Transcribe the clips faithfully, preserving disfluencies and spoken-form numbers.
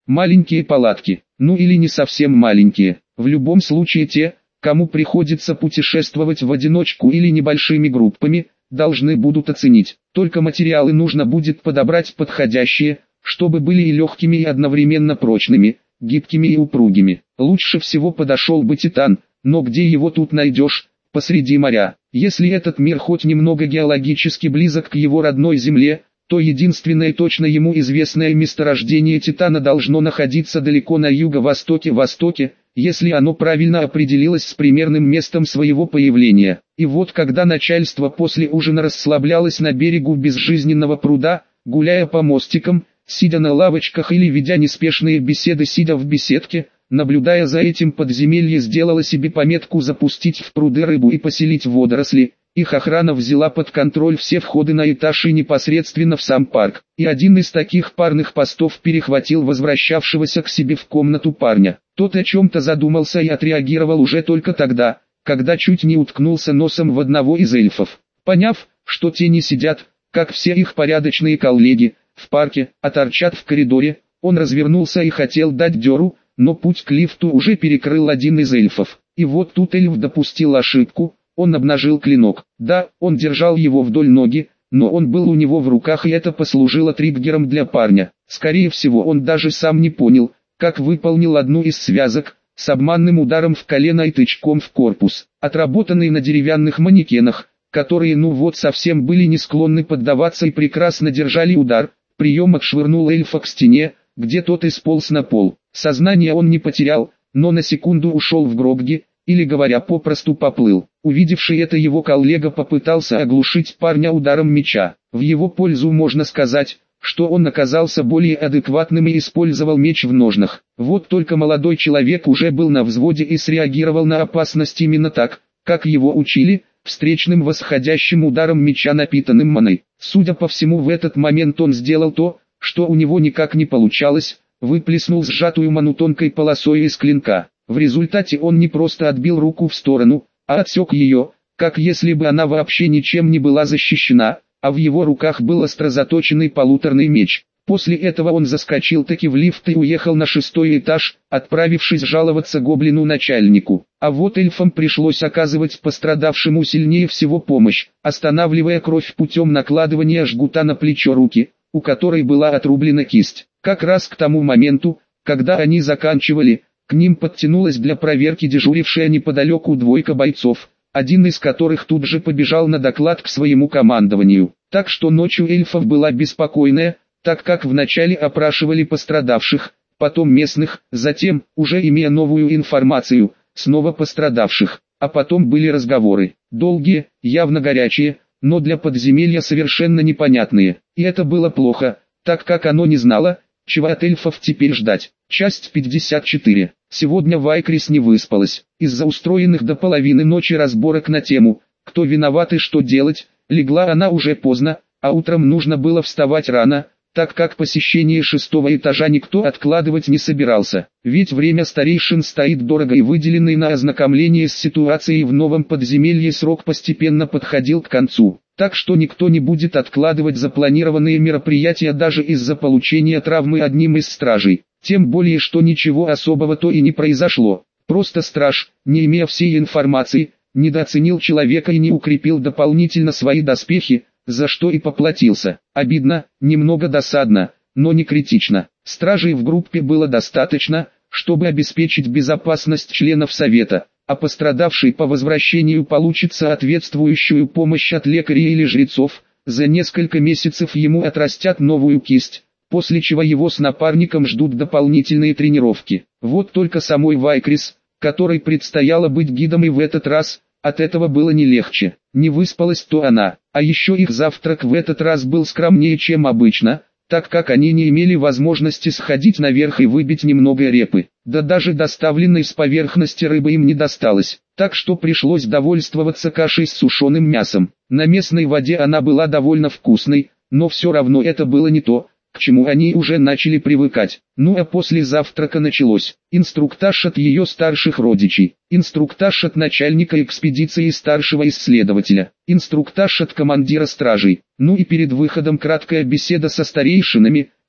маленькие палатки, ну или не совсем маленькие. В любом случае те, кому приходится путешествовать в одиночку или небольшими группами, должны будут оценить. Только материалы нужно будет подобрать подходящие, чтобы были и легкими и одновременно прочными, гибкими и упругими. Лучше всего подошел бы титан, но где его тут найдешь, посреди моря? Если этот мир хоть немного геологически близок к его родной Земле, то единственное точно ему известное месторождение титана должно находиться далеко на юго-востоке-востоке, если оно правильно определилось с примерным местом своего появления. И вот когда начальство после ужина расслаблялось на берегу безжизненного пруда, гуляя по мостикам, сидя на лавочках или ведя неспешные беседы сидя в беседке, наблюдая за этим подземелье сделало себе пометку запустить в пруды рыбу и поселить водоросли. Их охрана взяла под контроль все входы на этаж и непосредственно в сам парк. И один из таких парных постов перехватил возвращавшегося к себе в комнату парня. Тот о чем-то задумался и отреагировал уже только тогда, когда чуть не уткнулся носом в одного из эльфов. Поняв, что те не сидят, как все их порядочные коллеги, в парке, а торчат в коридоре, он развернулся и хотел дать дёру, но путь к лифту уже перекрыл один из эльфов. И вот тут эльф допустил ошибку. Он обнажил клинок. Да, он держал его вдоль ноги, но он был у него в руках, и это послужило триггером для парня. Скорее всего, он даже сам не понял, как выполнил одну из связок, с обманным ударом в колено и тычком в корпус, отработанный на деревянных манекенах, которые ну вот совсем были не склонны поддаваться и прекрасно держали удар. Прием отшвырнул эльфа к стене, где тот исполз на пол. Сознание он не потерял, но на секунду ушел в гробги, или говоря попросту поплыл. Увидевший это его коллега попытался оглушить парня ударом меча. В его пользу можно сказать, что он оказался более адекватным и использовал меч в ножнах. Вот только молодой человек уже был на взводе и среагировал на опасность именно так, как его учили, встречным восходящим ударом меча, напитанным маной. Судя по всему, в этот момент он сделал то, что у него никак не получалось, выплеснул сжатую ману тонкой полосой из клинка. В результате он не просто отбил руку в сторону, а отсек ее, как если бы она вообще ничем не была защищена, а в его руках был острозаточенный полуторный меч. После этого он заскочил таки в лифт и уехал на шестой этаж, отправившись жаловаться гоблину-начальнику. А вот эльфам пришлось оказывать пострадавшему сильнее всего помощь, останавливая кровь путем накладывания жгута на плечо руки, у которой была отрублена кисть. Как раз к тому моменту, когда они заканчивали, к ним подтянулась для проверки дежурившая неподалеку двойка бойцов, один из которых тут же побежал на доклад к своему командованию. Так что ночью эльфов была беспокойная, так как вначале опрашивали пострадавших, потом местных, затем, уже имея новую информацию, снова пострадавших, а потом были разговоры, долгие, явно горячие, но для подземелья совершенно непонятные. И это было плохо, так как оно не знало, чего от эльфов теперь ждать. Часть пятьдесят четыре. Сегодня Вайкрис не выспалась. Из-за устроенных до половины ночи разборок на тему, кто виноват и что делать, легла она уже поздно, а утром нужно было вставать рано, так как посещение шестого этажа никто откладывать не собирался. Ведь время старейшин стоит дорого, и выделенный на ознакомление с ситуацией в новом подземелье срок постепенно подходил к концу. Так что никто не будет откладывать запланированные мероприятия даже из-за получения травмы одним из стражей. Тем более, что ничего особого то и не произошло. Просто страж, не имея всей информации, недооценил человека и не укрепил дополнительно свои доспехи, за что и поплатился. Обидно, немного досадно, но не критично. Стражей в группе было достаточно, чтобы обеспечить безопасность членов совета, а пострадавший по возвращению получит соответствующую помощь от лекарей или жрецов. За несколько месяцев ему отрастят новую кисть, после чего его с напарником ждут дополнительные тренировки. Вот только самой Вайкрис, которой предстояло быть гидом, и в этот раз от этого было не легче. Не выспалась то она, а еще их завтрак в этот раз был скромнее, чем обычно, так как они не имели возможности сходить наверх и выбить немного репы. Да даже доставленной с поверхности рыбы им не досталось, так что пришлось довольствоваться кашей с сушеным мясом. На местной воде она была довольно вкусной, но все равно это было не то, к чему они уже начали привыкать. Ну а после завтрака началось инструктаж от ее старших родичей, инструктаж от начальника экспедиции и старшего исследователя, инструктаж от командира стражей, ну и перед выходом краткая беседа со старейшинами,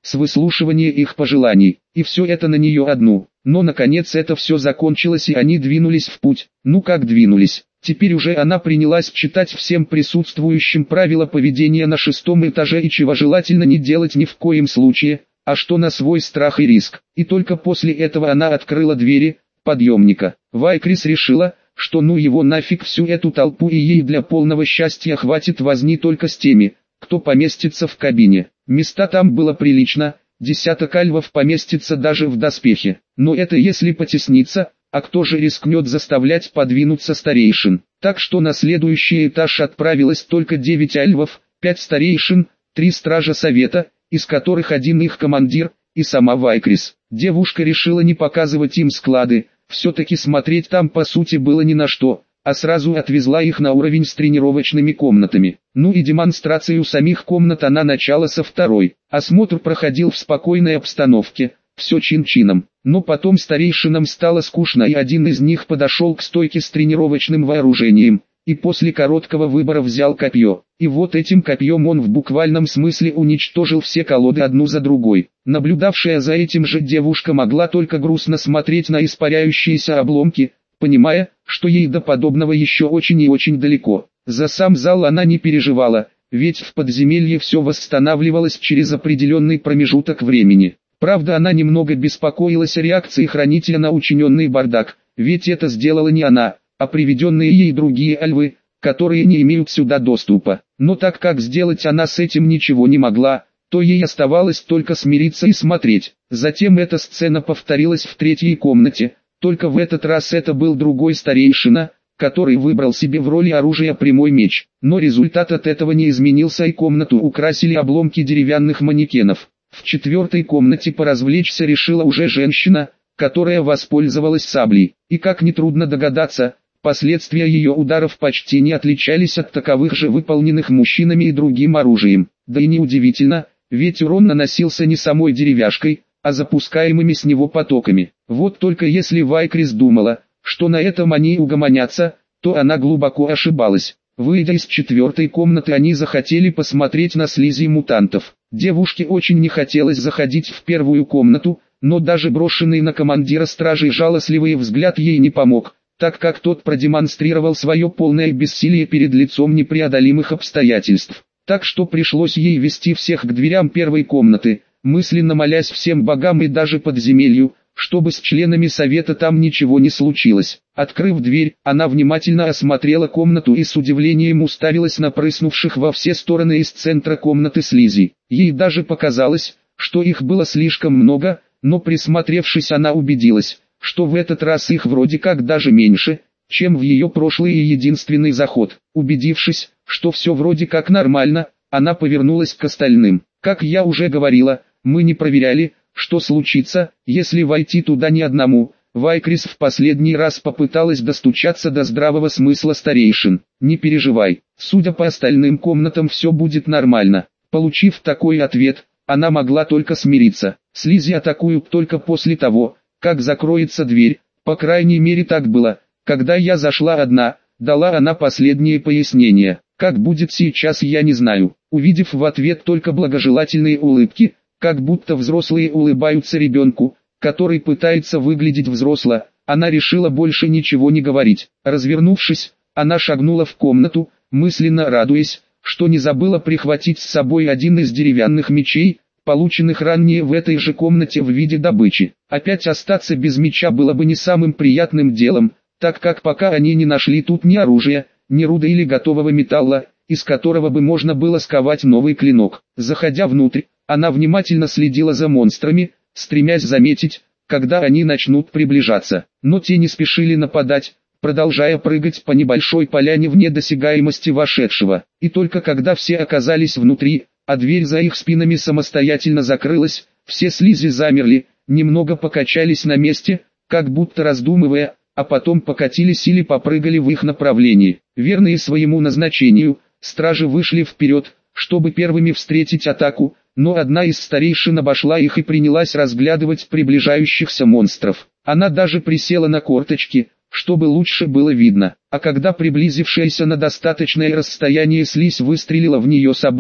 с выслушивания их пожеланий, и все это на нее одну. Но наконец это все закончилось и они двинулись в путь. Ну как двинулись? Теперь уже она принялась читать всем присутствующим правила поведения на шестом этаже и чего желательно не делать ни в коем случае, а что на свой страх и риск. И только после этого она открыла двери подъемника. Вайкрис решила, что ну его нафиг всю эту толпу и ей для полного счастья хватит возни только с теми, кто поместится в кабине. Места там было прилично, десяток альвов поместится даже в доспехе. Но это если потесниться, а кто же рискнет заставлять подвинуться старейшин? Так что на следующий этаж отправилось только девять альвов, пять старейшин, три стража совета, из которых один их командир, и сама Вайкрис. Девушка решила не показывать им склады, все-таки смотреть там по сути было ни на что, а сразу отвезла их на уровень с тренировочными комнатами. Ну и демонстрацию самих комнат она начала со второй. Осмотр проходил в спокойной обстановке, все чин-чином. Но потом старейшинам стало скучно и один из них подошел к стойке с тренировочным вооружением, и после короткого выбора взял копье. И вот этим копьем он в буквальном смысле уничтожил все колоды одну за другой. Наблюдавшая за этим же девушка могла только грустно смотреть на испаряющиеся обломки, понимая, что ей до подобного еще очень и очень далеко. За сам зал она не переживала, ведь в подземелье все восстанавливалось через определенный промежуток времени. Правда, она немного беспокоилась о реакции хранителя на учиненный бардак, ведь это сделала не она, а приведенные ей другие альвы, которые не имеют сюда доступа. Но так как сделать она с этим ничего не могла, то ей оставалось только смириться и смотреть. Затем эта сцена повторилась в третьей комнате, только в этот раз это был другой старейшина, который выбрал себе в роли оружия прямой меч. Но результат от этого не изменился и комнату украсили обломки деревянных манекенов. В четвертой комнате поразвлечься решила уже женщина, которая воспользовалась саблей. И как нетрудно догадаться, последствия ее ударов почти не отличались от таковых же выполненных мужчинами и другим оружием. Да и неудивительно, ведь урон наносился не самой деревяшкой, а запускаемыми с него потоками. Вот только если Вайкрис думала, что на этом они угомонятся, то она глубоко ошибалась. Выйдя из четвертой комнаты, они захотели посмотреть на слизи мутантов. Девушке очень не хотелось заходить в первую комнату, но даже брошенный на командира стражей жалостливый взгляд ей не помог, так как тот продемонстрировал свое полное бессилие перед лицом непреодолимых обстоятельств. Так что пришлось ей вести всех к дверям первой комнаты, мысленно молясь всем богам и даже подземелью, чтобы с членами совета там ничего не случилось. Открыв дверь, она внимательно осмотрела комнату и с удивлением уставилась на прыснувших во все стороны из центра комнаты слизи. Ей даже показалось, что их было слишком много, но присмотревшись она убедилась, что в этот раз их вроде как даже меньше, чем в ее прошлый и единственный заход. Убедившись, что все вроде как нормально, она повернулась к остальным. Как я уже говорила, мы не проверяли, что случится, если войти туда ни одному. Вайкрис в последний раз попыталась достучаться до здравого смысла старейшин. Не переживай, судя по остальным комнатам все будет нормально. Получив такой ответ, она могла только смириться. Слизи атакуют только после того, как закроется дверь, по крайней мере так было, когда я зашла одна, дала она последнее пояснение. Как будет сейчас, я не знаю. Увидев в ответ только благожелательные улыбки, как будто взрослые улыбаются ребенку, который пытается выглядеть взросло, она решила больше ничего не говорить. Развернувшись, она шагнула в комнату, мысленно радуясь, что не забыла прихватить с собой один из деревянных мечей, полученных ранее в этой же комнате в виде добычи. Опять остаться без меча было бы не самым приятным делом, так как пока они не нашли тут ни оружия, ни руды или готового металла, из которого бы можно было сковать новый клинок. Заходя внутрь, она внимательно следила за монстрами, стремясь заметить, когда они начнут приближаться. Но те не спешили нападать, продолжая прыгать по небольшой поляне вне досягаемости вошедшего. И только когда все оказались внутри, а дверь за их спинами самостоятельно закрылась, все слизи замерли, немного покачались на месте, как будто раздумывая, а потом покатились или попрыгали в их направлении. Верные своему назначению, стражи вышли вперед, чтобы первыми встретить атаку, но одна из старейшин обошла их и принялась разглядывать приближающихся монстров. Она даже присела на корточки, чтобы лучше было видно, а когда приблизившаяся на достаточное расстояние слизь выстрелила в нее собой,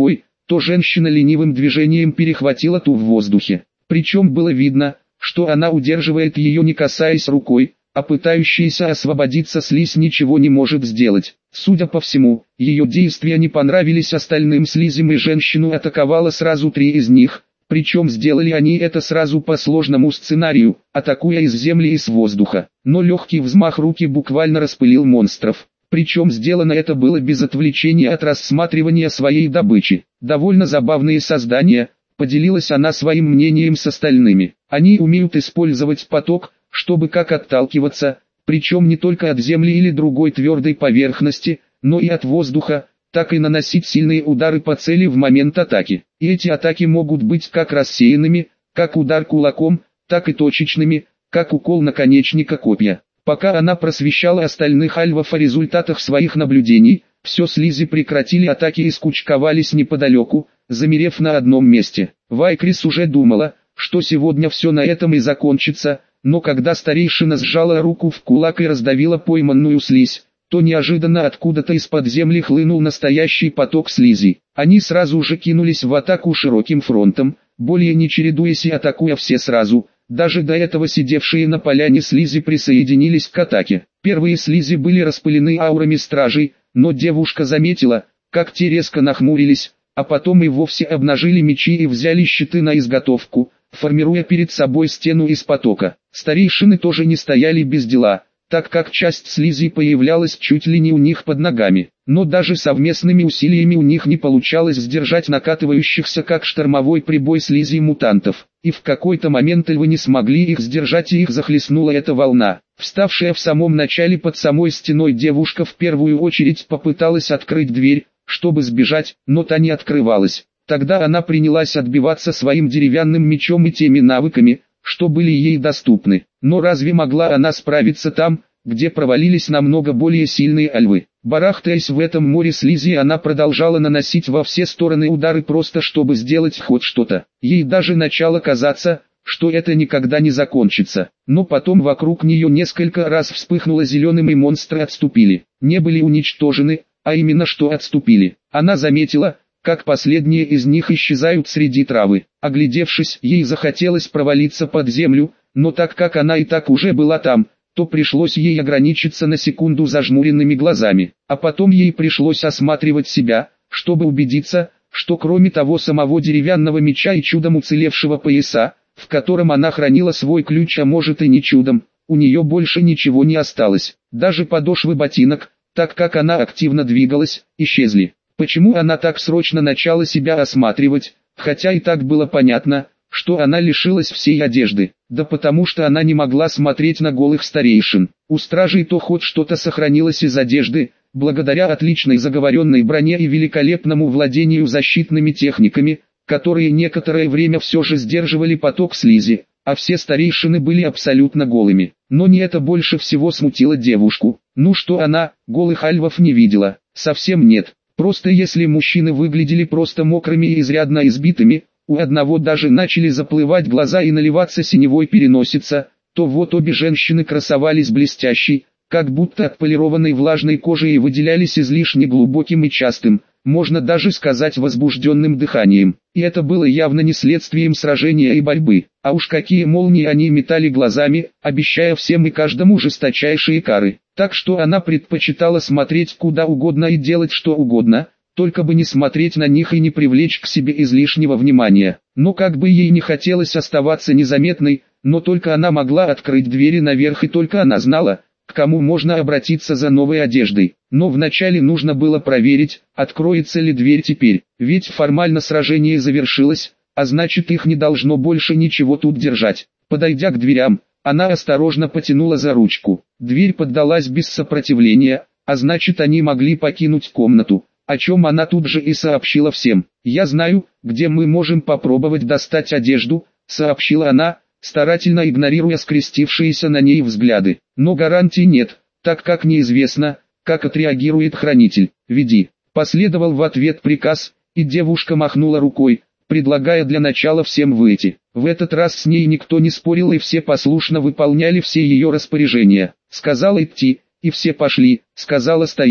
то женщина ленивым движением перехватила ту в воздухе. Причем было видно, что она удерживает ее, не касаясь рукой, а пытающаяся освободиться слизь ничего не может сделать. Судя по всему, ее действия не понравились остальным слизям, и женщину атаковало сразу три из них, причем сделали они это сразу по сложному сценарию, атакуя из земли и с воздуха. Но легкий взмах руки буквально распылил монстров. Причем сделано это было без отвлечения от рассматривания своей добычи. Довольно забавные создания, поделилась она своим мнением с остальными. Они умеют использовать поток, чтобы как отталкиваться, причем не только от земли или другой твердой поверхности, но и от воздуха, так и наносить сильные удары по цели в момент атаки. И эти атаки могут быть как рассеянными, как удар кулаком, так и точечными, как укол наконечника копья. Пока она просвещала остальных альвов о результатах своих наблюдений, все слизи прекратили атаки и скучковались неподалеку, замерев на одном месте. Вайкрис уже думала, что сегодня все на этом и закончится, но когда старейшина сжала руку в кулак и раздавила пойманную слизь, то неожиданно откуда-то из-под земли хлынул настоящий поток слизи. Они сразу же кинулись в атаку широким фронтом, более не чередуясь и атакуя все сразу. Даже до этого сидевшие на поляне слизи присоединились к атаке. Первые слизи были распылены аурами стражей, но девушка заметила, как те резко нахмурились, а потом и вовсе обнажили мечи и взяли щиты на изготовку, формируя перед собой стену из потока. Старейшины тоже не стояли без дела, так как часть слизи появлялась чуть ли не у них под ногами. Но даже совместными усилиями у них не получалось сдержать накатывающихся как штормовой прибой слизи мутантов. И в какой-то момент львы не смогли их сдержать, и их захлестнула эта волна. Вставшая в самом начале под самой стеной девушка в первую очередь попыталась открыть дверь, чтобы сбежать, но та не открывалась. Тогда она принялась отбиваться своим деревянным мечом и теми навыками, что были ей доступны. Но разве могла она справиться там, где провалились намного более сильные альвы? Барахтаясь в этом море слизи, она продолжала наносить во все стороны удары просто чтобы сделать хоть что-то. Ей даже начало казаться, что это никогда не закончится. Но потом вокруг нее несколько раз вспыхнуло зеленым, и монстры отступили. Не были уничтожены, а именно что отступили. Она заметила, как последние из них исчезают среди травы. Оглядевшись, ей захотелось провалиться под землю, но так как она и так уже была там, то пришлось ей ограничиться на секунду зажмуренными глазами. А потом ей пришлось осматривать себя, чтобы убедиться, что кроме того самого деревянного меча и чудом уцелевшего пояса, в котором она хранила свой ключ, а может и не чудом, у нее больше ничего не осталось. Даже подошвы ботинок, так как она активно двигалась, исчезли. Почему она так срочно начала себя осматривать, хотя и так было понятно, что она лишилась всей одежды? Да потому что она не могла смотреть на голых старейшин. У стражей то хоть что-то сохранилось из одежды, благодаря отличной заговоренной броне и великолепному владению защитными техниками, которые некоторое время все же сдерживали поток слизи, а все старейшины были абсолютно голыми. Но не это больше всего смутило девушку. Ну что она, голых альвов не видела? Совсем нет. Просто если мужчины выглядели просто мокрыми и изрядно избитыми, у одного даже начали заплывать глаза и наливаться синевой переносица, то вот обе женщины красовались блестящей, как будто отполированной влажной кожей, и выделялись излишне глубоким и частым, можно даже сказать возбужденным дыханием. И это было явно не следствием сражения и борьбы, а уж какие молнии они метали глазами, обещая всем и каждому жесточайшие кары. Так что она предпочитала смотреть куда угодно и делать что угодно, только бы не смотреть на них и не привлечь к себе излишнего внимания. Но как бы ей не хотелось оставаться незаметной, но только она могла открыть двери наверх, и только она знала, к кому можно обратиться за новой одеждой. Но вначале нужно было проверить, откроется ли дверь теперь, ведь формально сражение завершилось, а значит их не должно больше ничего тут держать. Подойдя к дверям, она осторожно потянула за ручку. Дверь поддалась без сопротивления, а значит они могли покинуть комнату, о чем она тут же и сообщила всем. «Я знаю, где мы можем попробовать достать одежду», — сообщила она, старательно игнорируя скрестившиеся на ней взгляды. «Но гарантий нет, так как неизвестно, как отреагирует хранитель. Веди». Последовал в ответ приказ, и девушка махнула рукой, предлагая для начала всем выйти. В этот раз с ней никто не спорил, и все послушно выполняли все ее распоряжения. Сказала идти, и все пошли, сказала стоять,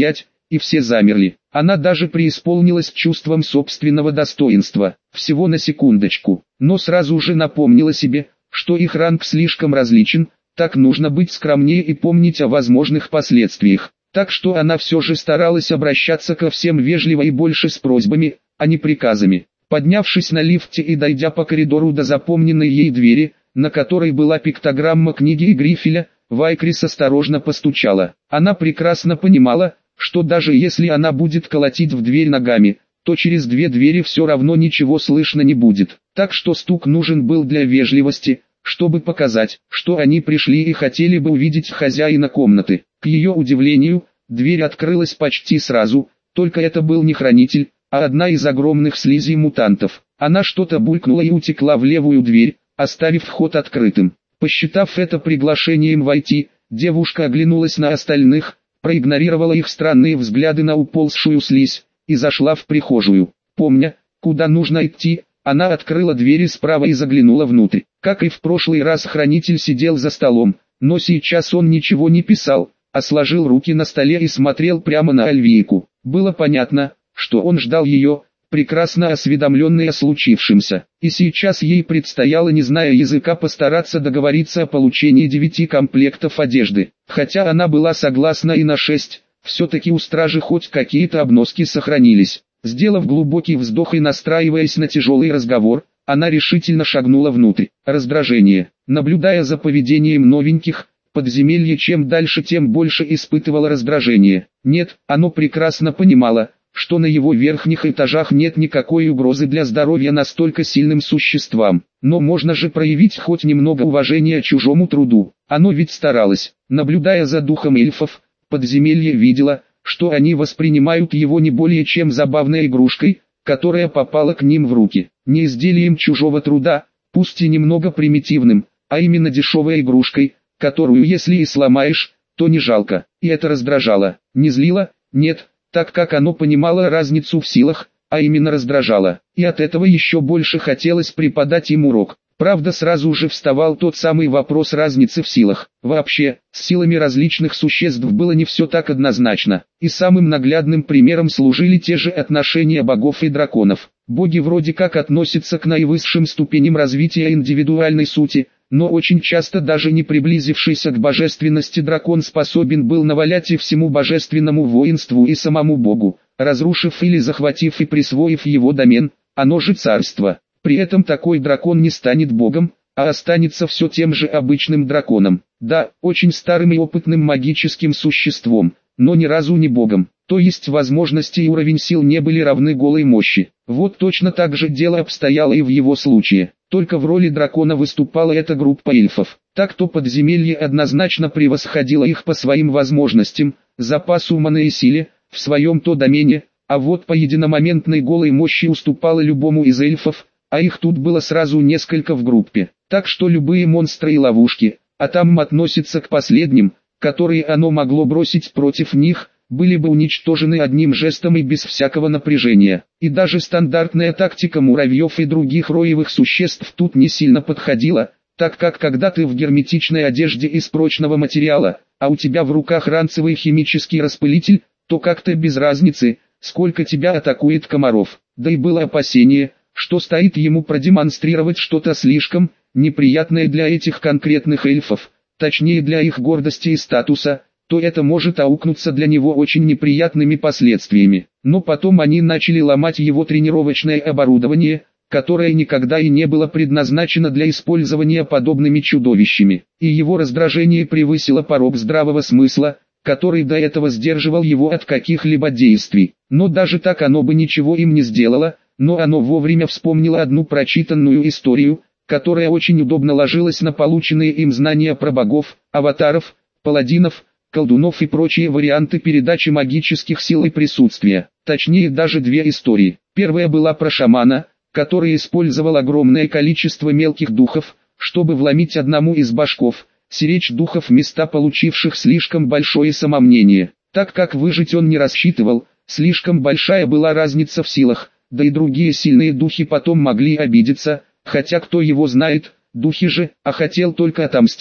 и все замерли. Она даже преисполнилась чувством собственного достоинства, всего на секундочку, но сразу же напомнила себе, что их ранг слишком различен, так нужно быть скромнее и помнить о возможных последствиях. Так что она все же старалась обращаться ко всем вежливо и больше с просьбами, а не приказами. Поднявшись на лифте и дойдя по коридору до запомненной ей двери, на которой была пиктограмма книги и грифеля, Вайкрис осторожно постучала. Она прекрасно понимала, что даже если она будет колотить в дверь ногами, то через две двери все равно ничего слышно не будет. Так что стук нужен был для вежливости, чтобы показать, что они пришли и хотели бы увидеть хозяина комнаты. К ее удивлению, дверь открылась почти сразу, только это был не хранитель, а одна из огромных слизей мутантов. Она что-то булькнула и утекла в левую дверь, оставив вход открытым. Посчитав это приглашением войти, девушка оглянулась на остальных, проигнорировала их странные взгляды на уползшую слизь, и зашла в прихожую. Помня, куда нужно идти, она открыла двери справа и заглянула внутрь. Как и в прошлый раз, хранитель сидел за столом, но сейчас он ничего не писал, а сложил руки на столе и смотрел прямо на Альвийку. Было понятно, что он ждал ее, прекрасно осведомленный о случившемся, и сейчас ей предстояло, не зная языка, постараться договориться о получении девяти комплектов одежды. Хотя она была согласна и на шесть, все-таки у стражи хоть какие-то обноски сохранились. Сделав глубокий вздох и настраиваясь на тяжелый разговор, она решительно шагнула внутрь. Раздражение, наблюдая за поведением новеньких, подземелье чем дальше тем больше испытывало раздражение. Нет, оно прекрасно понимало, что на его верхних этажах нет никакой угрозы для здоровья настолько сильным существам. Но можно же проявить хоть немного уважения чужому труду. Оно ведь старалось. Наблюдая за духом эльфов, подземелье видело, что они воспринимают его не более чем забавной игрушкой, которая попала к ним в руки. Не изделием чужого труда, пусть и немного примитивным, а именно дешевой игрушкой, которую если и сломаешь, то не жалко. И это раздражало. Не злило? Нет, так как оно понимало разницу в силах, а именно раздражало. И от этого еще больше хотелось преподать им урок. Правда, сразу же вставал тот самый вопрос разницы в силах. Вообще, с силами различных существ было не все так однозначно. И самым наглядным примером служили те же отношения богов и драконов. Боги вроде как относятся к наивысшим ступеням развития индивидуальной сути, но очень часто даже не приблизившийся к божественности дракон способен был навалять и всему божественному воинству и самому богу, разрушив или захватив и присвоив его домен, оно же царство. При этом такой дракон не станет богом, а останется все тем же обычным драконом. Да, очень старым и опытным магическим существом, но ни разу не богом. То есть возможности и уровень сил не были равны голой мощи. Вот точно так же дело обстояло и в его случае. Только в роли дракона выступала эта группа эльфов. Так-то подземелье однозначно превосходило их по своим возможностям, запасу маны и силе, в своем-то домене, а вот по единомоментной голой мощи уступало любому из эльфов, а их тут было сразу несколько в группе. Так что любые монстры и ловушки, а там относятся к последним, которые оно могло бросить против них, были бы уничтожены одним жестом и без всякого напряжения. И даже стандартная тактика муравьев и других роевых существ тут не сильно подходила, так как когда ты в герметичной одежде из прочного материала, а у тебя в руках ранцевый химический распылитель, то как-то без разницы, сколько тебя атакует комаров. Да и было опасение, что стоит ему продемонстрировать что-то слишком неприятное для этих конкретных эльфов, точнее для их гордости и статуса, то это может аукнуться для него очень неприятными последствиями. Но потом они начали ломать его тренировочное оборудование, которое никогда и не было предназначено для использования подобными чудовищами. И его раздражение превысило порог здравого смысла, который до этого сдерживал его от каких-либо действий. Но даже так оно бы ничего им не сделало, но оно вовремя вспомнило одну прочитанную историю, которая очень удобно ложилась на полученные им знания про богов, аватаров, паладинов, колдунов и прочие варианты передачи магических сил и присутствия. Точнее даже две истории. Первая была про шамана, который использовал огромное количество мелких духов, чтобы вломить одному из башков, сиречь духов места, получивших слишком большое самомнение. Так как выжить он не рассчитывал, слишком большая была разница в силах, да и другие сильные духи потом могли обидеться, хотя кто его знает, духи же, а хотел только отомстить,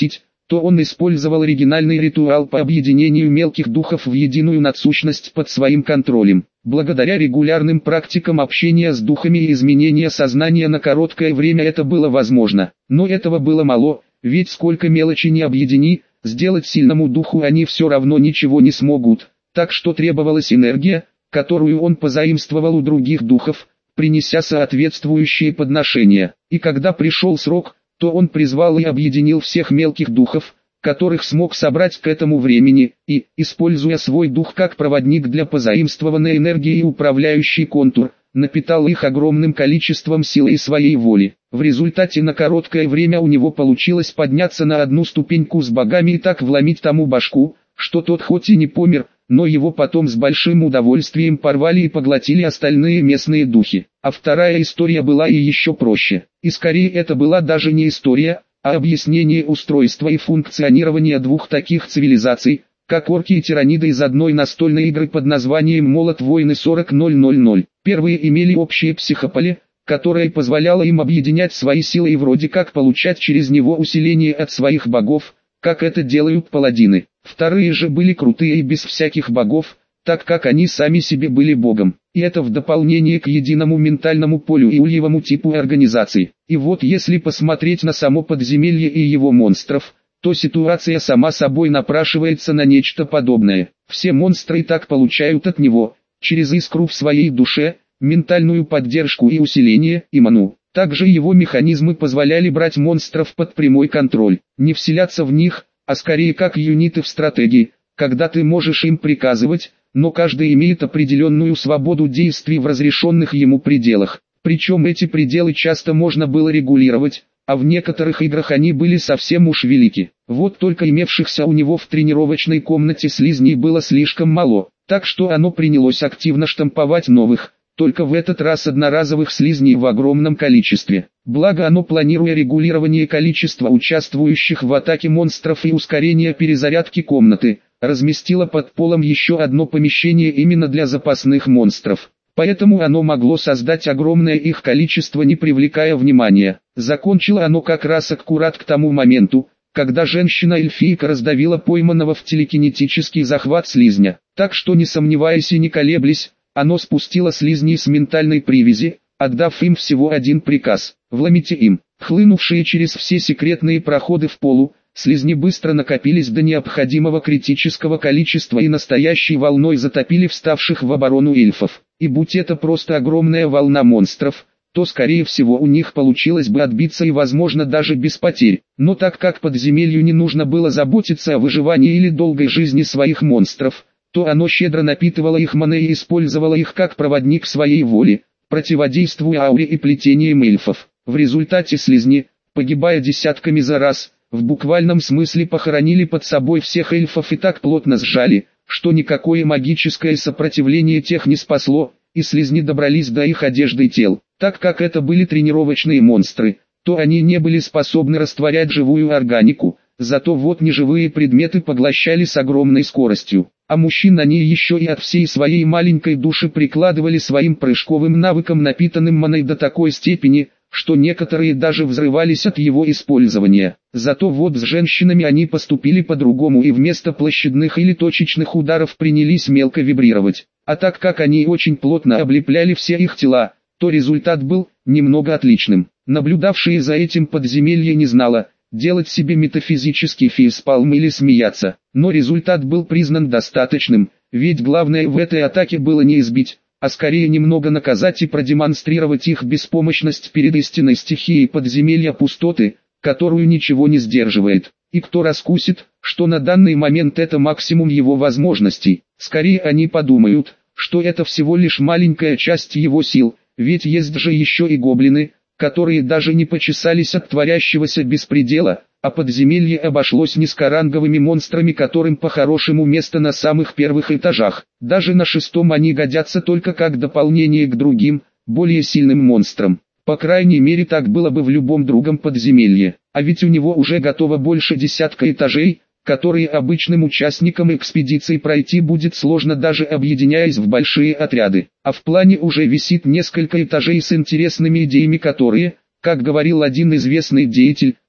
то он использовал оригинальный ритуал по объединению мелких духов в единую надсущность под своим контролем. Благодаря регулярным практикам общения с духами и изменения сознания на короткое время это было возможно. Но этого было мало, ведь сколько мелочи не объедини, сделать сильному духу они все равно ничего не смогут. Так что требовалась энергия, которую он позаимствовал у других духов, принеся соответствующие подношения. И когда пришел срок, то он призвал и объединил всех мелких духов, которых смог собрать к этому времени, и, используя свой дух как проводник для позаимствованной энергии и управляющий контур, напитал их огромным количеством силы и своей воли. В результате на короткое время у него получилось подняться на одну ступеньку с богами и так вломить тому башку, что тот хоть и не помер, но его потом с большим удовольствием порвали и поглотили остальные местные духи. А вторая история была и еще проще. И скорее это была даже не история, а объяснение устройства и функционирования двух таких цивилизаций, как орки и тираниды из одной настольной игры под названием «Молот войны сорок тысяч». Первые имели общее психополе, которое позволяло им объединять свои силы и вроде как получать через него усиление от своих богов, как это делают паладины. Вторые же были крутые и без всяких богов, так как они сами себе были богом. И это в дополнение к единому ментальному полю и ульевому типу организации. И вот если посмотреть на само подземелье и его монстров, то ситуация сама собой напрашивается на нечто подобное. Все монстры и так получают от него, через искру в своей душе, ментальную поддержку и усиление, и ману. Также его механизмы позволяли брать монстров под прямой контроль, не вселяться в них, а скорее как юниты в стратегии, когда ты можешь им приказывать, но каждый имеет определенную свободу действий в разрешенных ему пределах. Причем эти пределы часто можно было регулировать, а в некоторых играх они были совсем уж велики. Вот только имевшихся у него в тренировочной комнате слизней было слишком мало, так что оно принялось активно штамповать новых, только в этот раз одноразовых слизней в огромном количестве. Благо оно, планируя регулирование количества участвующих в атаке монстров и ускорение перезарядки комнаты, разместило под полом еще одно помещение именно для запасных монстров. Поэтому оно могло создать огромное их количество, не привлекая внимания. Закончило оно как раз аккурат к тому моменту, когда женщина-эльфийка раздавила пойманного в телекинетический захват слизня. Так что, не сомневаясь и не колеблясь, оно спустило слизней с ментальной привязи, отдав им всего один приказ – вломите им. Хлынувшие через все секретные проходы в полу, слизни быстро накопились до необходимого критического количества и настоящей волной затопили вставших в оборону эльфов. И будь это просто огромная волна монстров, то скорее всего у них получилось бы отбиться и возможно даже без потерь. Но так как подземелью не нужно было заботиться о выживании или долгой жизни своих монстров, то оно щедро напитывало их маной и использовало их как проводник своей воли, противодействуя ауре и плетениям эльфов. В результате слизни, погибая десятками за раз, в буквальном смысле похоронили под собой всех эльфов и так плотно сжали, что никакое магическое сопротивление тех не спасло, и слизни добрались до их одежды и тел. Так как это были тренировочные монстры, то они не были способны растворять живую органику, зато вот неживые предметы поглощали с огромной скоростью. А мужчин они еще и от всей своей маленькой души прикладывали своим прыжковым навыкам, напитанным маной до такой степени, что некоторые даже взрывались от его использования. Зато вот с женщинами они поступили по-другому и вместо площадных или точечных ударов принялись мелко вибрировать. А так как они очень плотно облепляли все их тела, то результат был немного отличным. Наблюдавшие за этим подземелье не знало, делать себе метафизический фейспалм или смеяться. Но результат был признан достаточным, ведь главное в этой атаке было не избить, а скорее немного наказать и продемонстрировать их беспомощность перед истинной стихией подземелья пустоты, которую ничего не сдерживает. И кто раскусит, что на данный момент это максимум его возможностей, скорее они подумают, что это всего лишь маленькая часть его сил, ведь есть же еще и гоблины, которые даже не почесались от творящегося беспредела, а подземелье обошлось низкоранговыми монстрами, которым по-хорошему место на самых первых этажах. Даже на шестом они годятся только как дополнение к другим, более сильным монстрам. По крайней мере так было бы в любом другом подземелье. А ведь у него уже готово больше десятка этажей, которые обычным участникам экспедиции пройти будет сложно, даже объединяясь в большие отряды. А в плане уже висит несколько этажей с интересными идеями, которые, как говорил один известный деятель,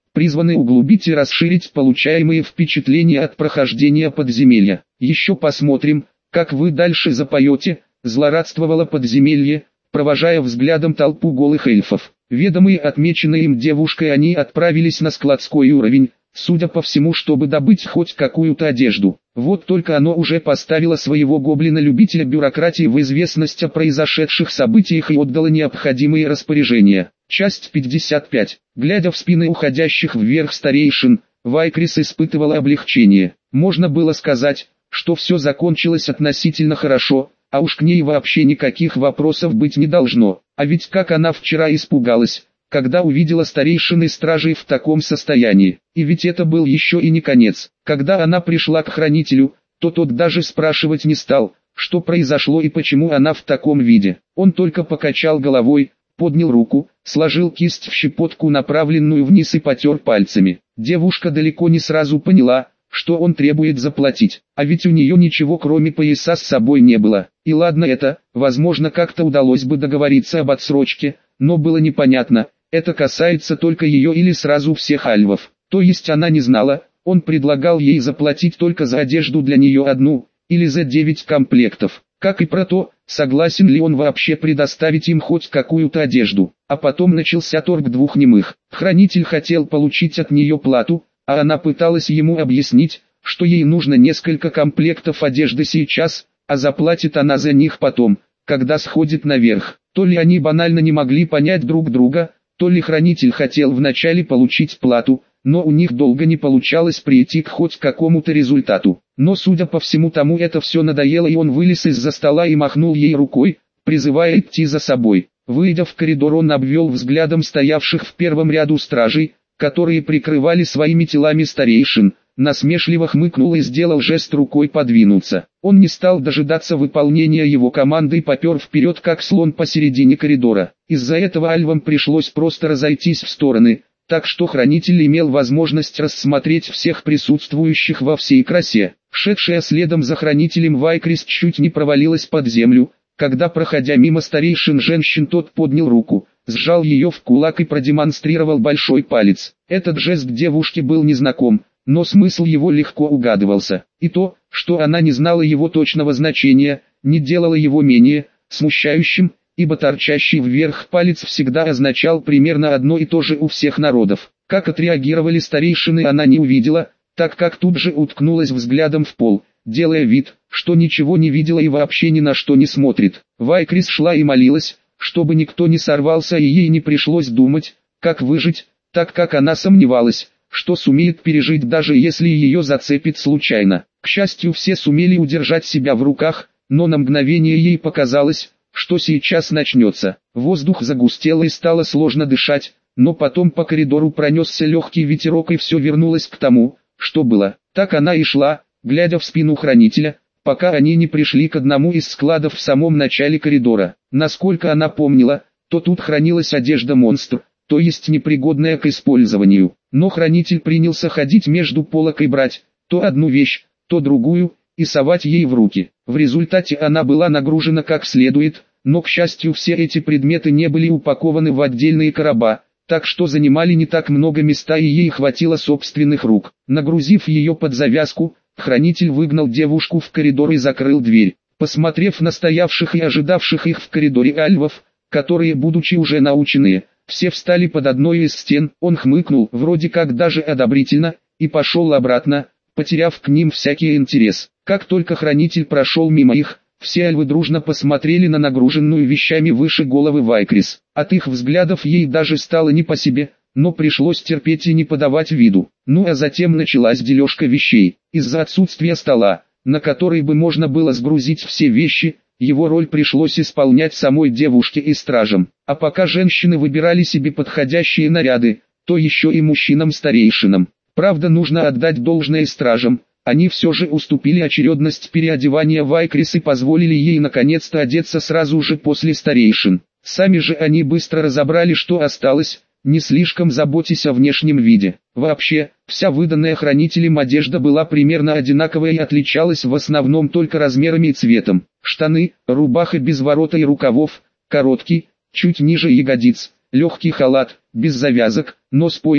призваны углубить и расширить получаемые впечатления от прохождения подземелья. Еще посмотрим, как вы дальше запоете, злорадствовало подземелье, провожая взглядом толпу голых эльфов. Ведомые отмеченной им девушкой, они отправились на складской уровень, судя по всему, чтобы добыть хоть какую-то одежду. Вот только оно уже поставило своего гоблина-любителя бюрократии в известность о произошедших событиях и отдало необходимые распоряжения. Часть пятьдесят пять. Глядя в спины уходящих вверх старейшин, Вайкрис испытывала облегчение. Можно было сказать, что все закончилось относительно хорошо, а уж к ней вообще никаких вопросов быть не должно. А ведь как она вчера испугалась, когда увидела старейшины стражей в таком состоянии. И ведь это был еще и не конец. Когда она пришла к хранителю, то тот даже спрашивать не стал, что произошло и почему она в таком виде. Он только покачал головой, поднял руку, сложил кисть в щепотку, направленную вниз, и потер пальцами. Девушка далеко не сразу поняла, что он требует заплатить, а ведь у нее ничего кроме пояса с собой не было. И ладно это, возможно, как-то удалось бы договориться об отсрочке, но было непонятно, это касается только ее или сразу всех альвов. То есть она не знала, он предлагал ей заплатить только за одежду для нее одну, или за девять комплектов, как и про то, согласен ли он вообще предоставить им хоть какую-то одежду. А потом начался торг двух немых. Хранитель хотел получить от нее плату, а она пыталась ему объяснить, что ей нужно несколько комплектов одежды сейчас, а заплатит она за них потом, когда сходит наверх. То ли они банально не могли понять друг друга, то ли хранитель хотел вначале получить плату, но у них долго не получалось прийти к хоть какому-то результату. Но судя по всему тому, это все надоело, и он вылез из-за стола и махнул ей рукой, призывая идти за собой. Выйдя в коридор, он обвел взглядом стоявших в первом ряду стражей, которые прикрывали своими телами старейшин, насмешливо хмыкнул и сделал жест рукой подвинуться. Он не стал дожидаться выполнения его команды и попер вперед, как слон посередине коридора. Из-за этого альвам пришлось просто разойтись в стороны, так что хранитель имел возможность рассмотреть всех присутствующих во всей красе. Шедшая следом за хранителем Вайкрис чуть не провалилась под землю, когда, проходя мимо старейшин женщин, тот поднял руку, сжал ее в кулак и продемонстрировал большой палец. Этот жест девушке был незнаком, но смысл его легко угадывался. И то, что она не знала его точного значения, не делало его менее смущающим, ибо торчащий вверх палец всегда означал примерно одно и то же у всех народов. Как отреагировали старейшины, она не увидела, так как тут же уткнулась взглядом в пол, делая вид, что ничего не видела и вообще ни на что не смотрит. Вайкрис шла и молилась, чтобы никто не сорвался и ей не пришлось думать, как выжить, так как она сомневалась, что сумеет пережить, даже если ее зацепит случайно. К счастью, все сумели удержать себя в руках, но на мгновение ей показалось, что сейчас начнется. Воздух загустел и стало сложно дышать, но потом по коридору пронесся легкий ветерок и все вернулось к тому, что было. Так она и шла, глядя в спину хранителя, пока они не пришли к одному из складов в самом начале коридора. Насколько она помнила, то тут хранилась одежда монстр, то есть непригодная к использованию. Но хранитель принялся ходить между полок и брать то одну вещь, то другую, и совать ей в руки. В результате она была нагружена как следует, но, к счастью, все эти предметы не были упакованы в отдельные короба, так что занимали не так много места и ей хватило собственных рук. Нагрузив ее под завязку, хранитель выгнал девушку в коридор и закрыл дверь. Посмотрев на стоявших и ожидавших их в коридоре альвов, которые, будучи уже наученные, все встали под одной из стен, он хмыкнул, вроде как даже одобрительно, и пошел обратно, потеряв к ним всякий интерес. Как только хранитель прошел мимо их, все альвы дружно посмотрели на нагруженную вещами выше головы Вайкрис. От их взглядов ей даже стало не по себе, но пришлось терпеть и не подавать виду. Ну а затем началась дележка вещей. Из-за отсутствия стола, на который бы можно было сгрузить все вещи, его роль пришлось исполнять самой девушке и стражам. А пока женщины выбирали себе подходящие наряды, то еще и мужчинам-старейшинам. Правда, нужно отдать должное стражам, они все же уступили очередность переодевания Вайкрис и позволили ей наконец-то одеться сразу же после старейшин. Сами же они быстро разобрали, что осталось, не слишком заботясь о внешнем виде. Вообще, вся выданная хранителем одежда была примерно одинаковая и отличалась в основном только размерами и цветом. Штаны, рубаха без ворота и рукавов, короткий, чуть ниже ягодиц, легкий халат, без завязок, но с поясом,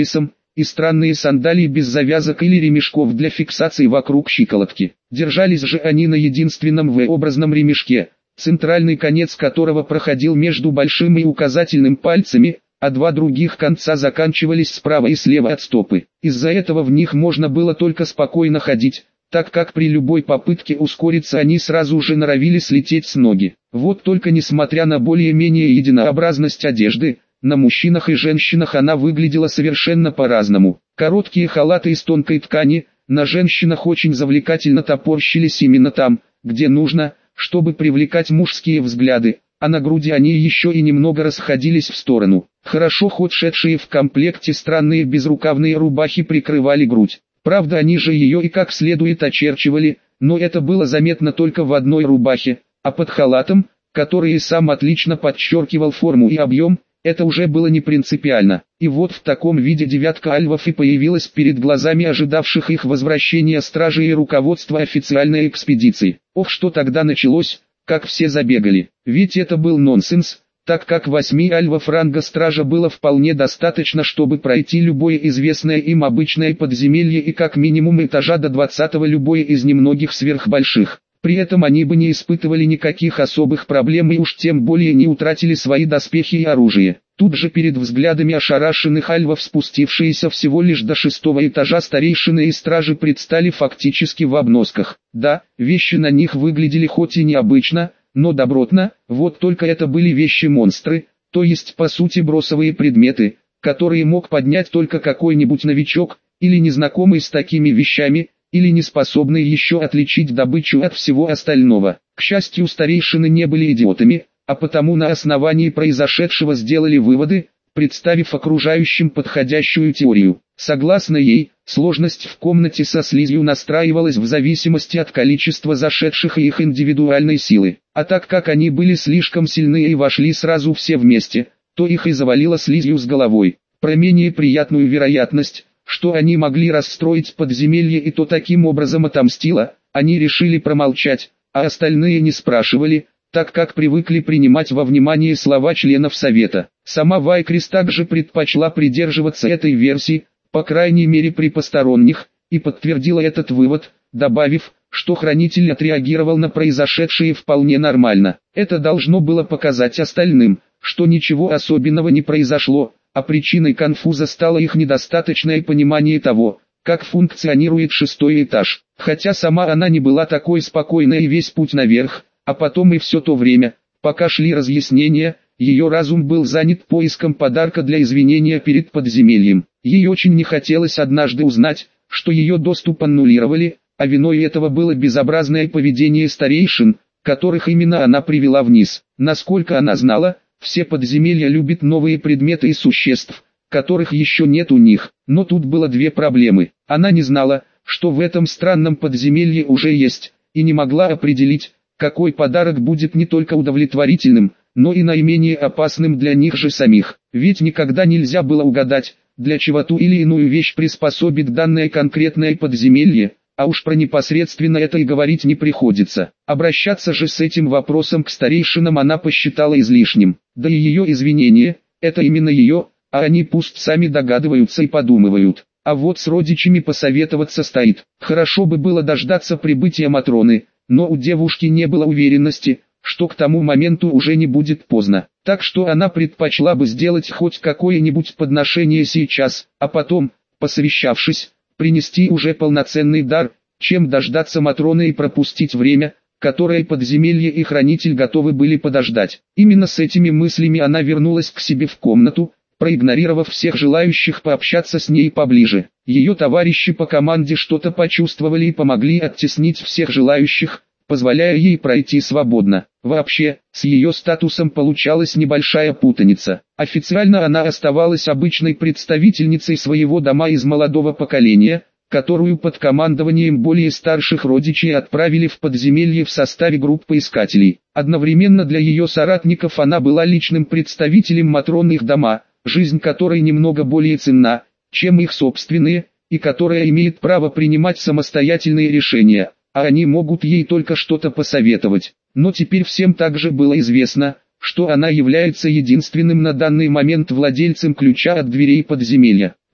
и странные сандалии без завязок или ремешков для фиксации вокруг щиколотки. Держались же они на единственном V-образном ремешке, центральный конец которого проходил между большим и указательным пальцами, а два других конца заканчивались справа и слева от стопы. Из-за этого в них можно было только спокойно ходить, так как при любой попытке ускориться они сразу же норовили слететь с ноги. Вот только несмотря на более-менее единообразность одежды, на мужчинах и женщинах она выглядела совершенно по-разному. Короткие халаты из тонкой ткани, на женщинах очень завлекательно топорщились именно там, где нужно, чтобы привлекать мужские взгляды, а на груди они еще и немного расходились в сторону. Хорошо хоть шедшие в комплекте странные безрукавные рубахи прикрывали грудь. Правда, они же ее и как следует очерчивали, но это было заметно только в одной рубахе, а под халатом, который и сам отлично подчеркивал форму и объем, это уже было не принципиально. И вот в таком виде девятка альвов и появилась перед глазами ожидавших их возвращения стражей и руководства официальной экспедиции. Ох, что тогда началось, как все забегали. Ведь это был нонсенс, так как восьми альвов ранга стража было вполне достаточно, чтобы пройти любое известное им обычное подземелье и как минимум этажа до двадцатого любое из немногих сверхбольших. При этом они бы не испытывали никаких особых проблем и уж тем более не утратили свои доспехи и оружие. Тут же перед взглядами ошарашенных альвов, спустившиеся всего лишь до шестого этажа старейшины и стражи, предстали фактически в обносках. Да, вещи на них выглядели хоть и необычно, но добротно, вот только это были вещи-монстры, то есть по сути бросовые предметы, которые мог поднять только какой-нибудь новичок, или незнакомый с такими вещами, или не способный еще отличить добычу от всего остального. К счастью, старейшины не были идиотами, а потому на основании произошедшего сделали выводы, представив окружающим подходящую теорию. Согласно ей, сложность в комнате со слизью настраивалась в зависимости от количества зашедших и их индивидуальной силы. А так как они были слишком сильны и вошли сразу все вместе, то их и завалило слизью с головой. Про менее приятную вероятность, что они могли расстроить подземелье и то таким образом отомстило, они решили промолчать, а остальные не спрашивали, так как привыкли принимать во внимание слова членов совета. Сама Вайкрис также предпочла придерживаться этой версии, по крайней мере при посторонних, и подтвердила этот вывод, добавив, что хранитель отреагировал на произошедшее вполне нормально. Это должно было показать остальным, что ничего особенного не произошло, а причиной конфуза стало их недостаточное понимание того, как функционирует шестой этаж. Хотя сама она не была такой спокойной и весь путь наверх, а потом и все то время, пока шли разъяснения, ее разум был занят поиском подарка для извинения перед подземельем. Ей очень не хотелось однажды узнать, что ее доступ аннулировали, а виной этого было безобразное поведение старейшин, которых именно она привела вниз. Насколько она знала, все подземелья любят новые предметы и существ, которых еще нет у них. Но тут было две проблемы. Она не знала, что в этом странном подземелье уже есть, и не могла определить, какой подарок будет не только удовлетворительным, но и наименее опасным для них же самих. Ведь никогда нельзя было угадать, для чего ту или иную вещь приспособит данное конкретное подземелье, а уж про непосредственно это и говорить не приходится. Обращаться же с этим вопросом к старейшинам она посчитала излишним. Да и ее извинения, это именно ее, а они пусть сами догадываются и подумывают. А вот с родичами посоветоваться стоит. Хорошо бы было дождаться прибытия Матроны, но у девушки не было уверенности, что к тому моменту уже не будет поздно. Так что она предпочла бы сделать хоть какое-нибудь подношение сейчас, а потом, посовещавшись, принести уже полноценный дар, чем дождаться Матроны и пропустить время, которое подземелье и хранитель готовы были подождать. Именно с этими мыслями она вернулась к себе в комнату, проигнорировав всех желающих пообщаться с ней поближе. Ее товарищи по команде что-то почувствовали и помогли оттеснить всех желающих, позволяя ей пройти свободно. Вообще, с ее статусом получалась небольшая путаница. Официально она оставалась обычной представительницей своего дома из молодого поколения, которую под командованием более старших родичей отправили в подземелье в составе группы искателей. Одновременно для ее соратников она была личным представителем Матроны их дома, жизнь которой немного более ценна, чем их собственные, и которая имеет право принимать самостоятельные решения, а они могут ей только что-то посоветовать. Но теперь всем также было известно, что она является единственным на данный момент владельцем ключа от дверей подземелья.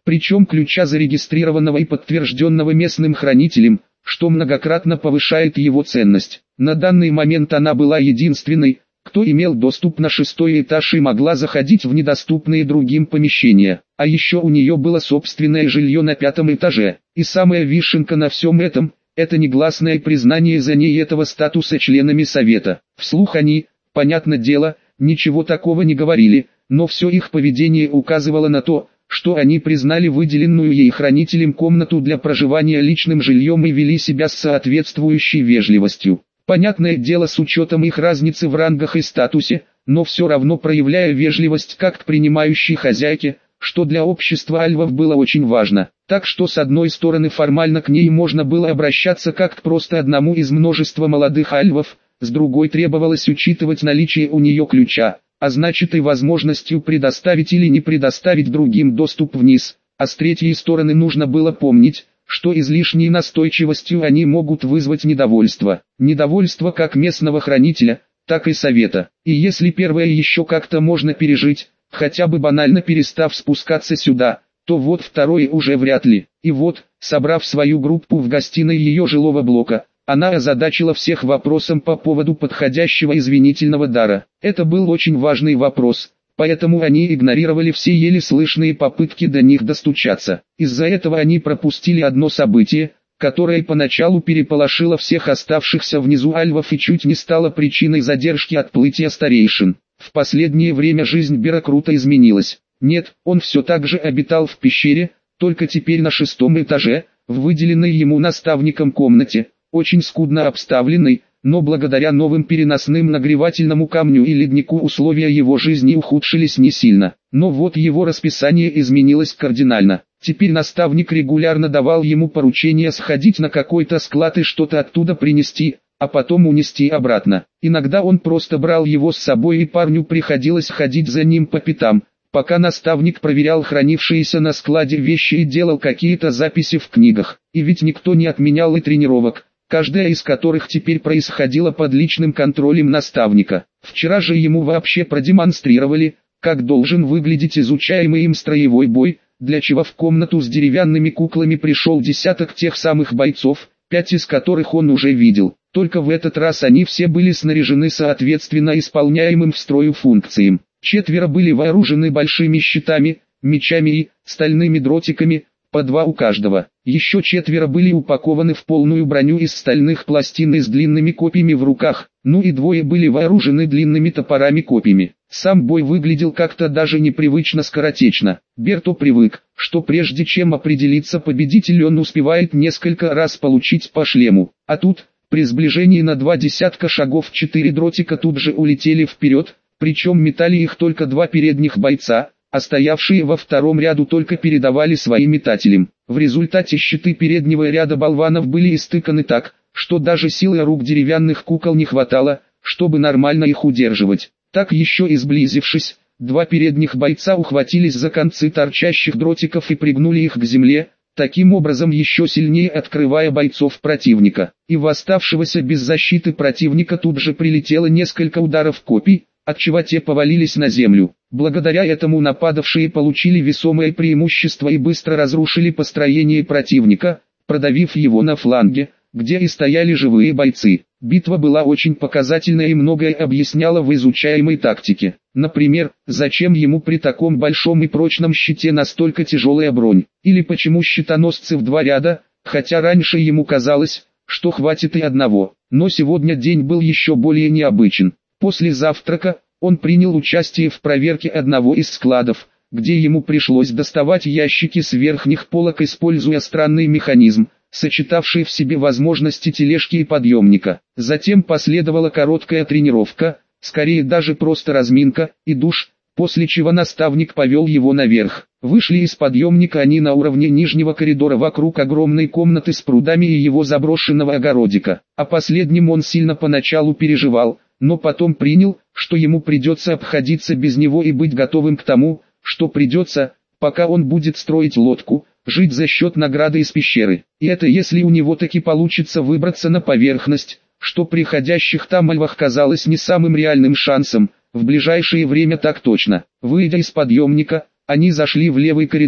причем ключа, зарегистрированного и подтвержденного местным хранителем, что многократно повышает его ценность. На данный момент она была единственной, кто имел доступ на шестой этаж и могла заходить в недоступные другим помещения. А еще у нее было собственное жилье на пятом этаже. И самая вишенка на всем этом – это негласное признание за ней этого статуса членами совета. Вслух они, понятное дело, ничего такого не говорили, но все их поведение указывало на то, что они признали выделенную ей хранителем комнату для проживания личным жильем и вели себя с соответствующей вежливостью. Понятное дело, с учетом их разницы в рангах и статусе, но все равно проявляя вежливость как к принимающей хозяйке, что для общества альвов было очень важно. Так что с одной стороны формально к ней можно было обращаться как к просто одному из множества молодых альвов, с другой требовалось учитывать наличие у нее ключа, а значит и возможностью предоставить или не предоставить другим доступ вниз, а с третьей стороны нужно было помнить, что излишней настойчивостью они могут вызвать недовольство. Недовольство как местного хранителя, так и совета. И если первое еще как-то можно пережить, хотя бы банально перестав спускаться сюда, то вот второе уже вряд ли. И вот, собрав свою группу в гостиной ее жилого блока, она озадачила всех вопросом по поводу подходящего извинительного дара. Это был очень важный вопрос, поэтому они игнорировали все еле слышные попытки до них достучаться. Из-за этого они пропустили одно событие, которое поначалу переполошило всех оставшихся внизу альвов и чуть не стало причиной задержки отплытия старейшин. В последнее время жизнь Бера круто изменилась. Нет, он все так же обитал в пещере, только теперь на шестом этаже, в выделенной ему наставником комнате, очень скудно обставленной, но благодаря новым переносным нагревательному камню и леднику условия его жизни ухудшились не сильно. Но вот его расписание изменилось кардинально. Теперь наставник регулярно давал ему поручение сходить на какой-то склад и что-то оттуда принести, а потом унести обратно. Иногда он просто брал его с собой и парню приходилось ходить за ним по пятам, пока наставник проверял хранившиеся на складе вещи и делал какие-то записи в книгах. И ведь никто не отменял и тренировок, каждая из которых теперь происходила под личным контролем наставника. Вчера же ему вообще продемонстрировали, как должен выглядеть изучаемый им строевой бой, для чего в комнату с деревянными куклами пришел десяток тех самых бойцов, пять из которых он уже видел. Только в этот раз они все были снаряжены соответственно исполняемым в строю функциям. Четверо были вооружены большими щитами, мечами и стальными дротиками, по два у каждого. Еще четверо были упакованы в полную броню из стальных пластин и с длинными копьями в руках, ну и двое были вооружены длинными топорами-копьями. Сам бой выглядел как-то даже непривычно скоротечно. Берто привык, что прежде чем определиться победитель, он успевает несколько раз получить по шлему. А тут, при сближении на два десятка шагов, четыре дротика тут же улетели вперед, причем метали их только два передних бойца, а стоявшие во втором ряду только передавали своим метателям. В результате щиты переднего ряда болванов были истыканы так, что даже силы рук деревянных кукол не хватало, чтобы нормально их удерживать. Так еще и сблизившись, два передних бойца ухватились за концы торчащих дротиков и пригнули их к земле, таким образом еще сильнее открывая бойцов противника. И в оставшегося без защиты противника тут же прилетело несколько ударов копий, отчего те повалились на землю. Благодаря этому нападавшие получили весомое преимущество и быстро разрушили построение противника, продавив его на фланге, где и стояли живые бойцы. Битва была очень показательная и многое объясняла в изучаемой тактике. Например, зачем ему при таком большом и прочном щите настолько тяжелая бронь, или почему щитоносцы в два ряда, хотя раньше ему казалось, что хватит и одного. Но сегодня день был еще более необычен. После завтрака он принял участие в проверке одного из складов, где ему пришлось доставать ящики с верхних полок, используя странный механизм, сочетавший в себе возможности тележки и подъемника. Затем последовала короткая тренировка, скорее даже просто разминка и душ, после чего наставник повел его наверх. Вышли из подъемника они на уровне нижнего коридора вокруг огромной комнаты с прудами и его заброшенного огородика. О последнем он сильно поначалу переживал, но потом принял, что ему придется обходиться без него и быть готовым к тому, что придется, пока он будет строить лодку, жить за счет награды из пещеры. И это если у него таки получится выбраться на поверхность, что при ходящих там альвах казалось не самым реальным шансом, в ближайшее время так точно. Выйдя из подъемника, они зашли в левый коридор,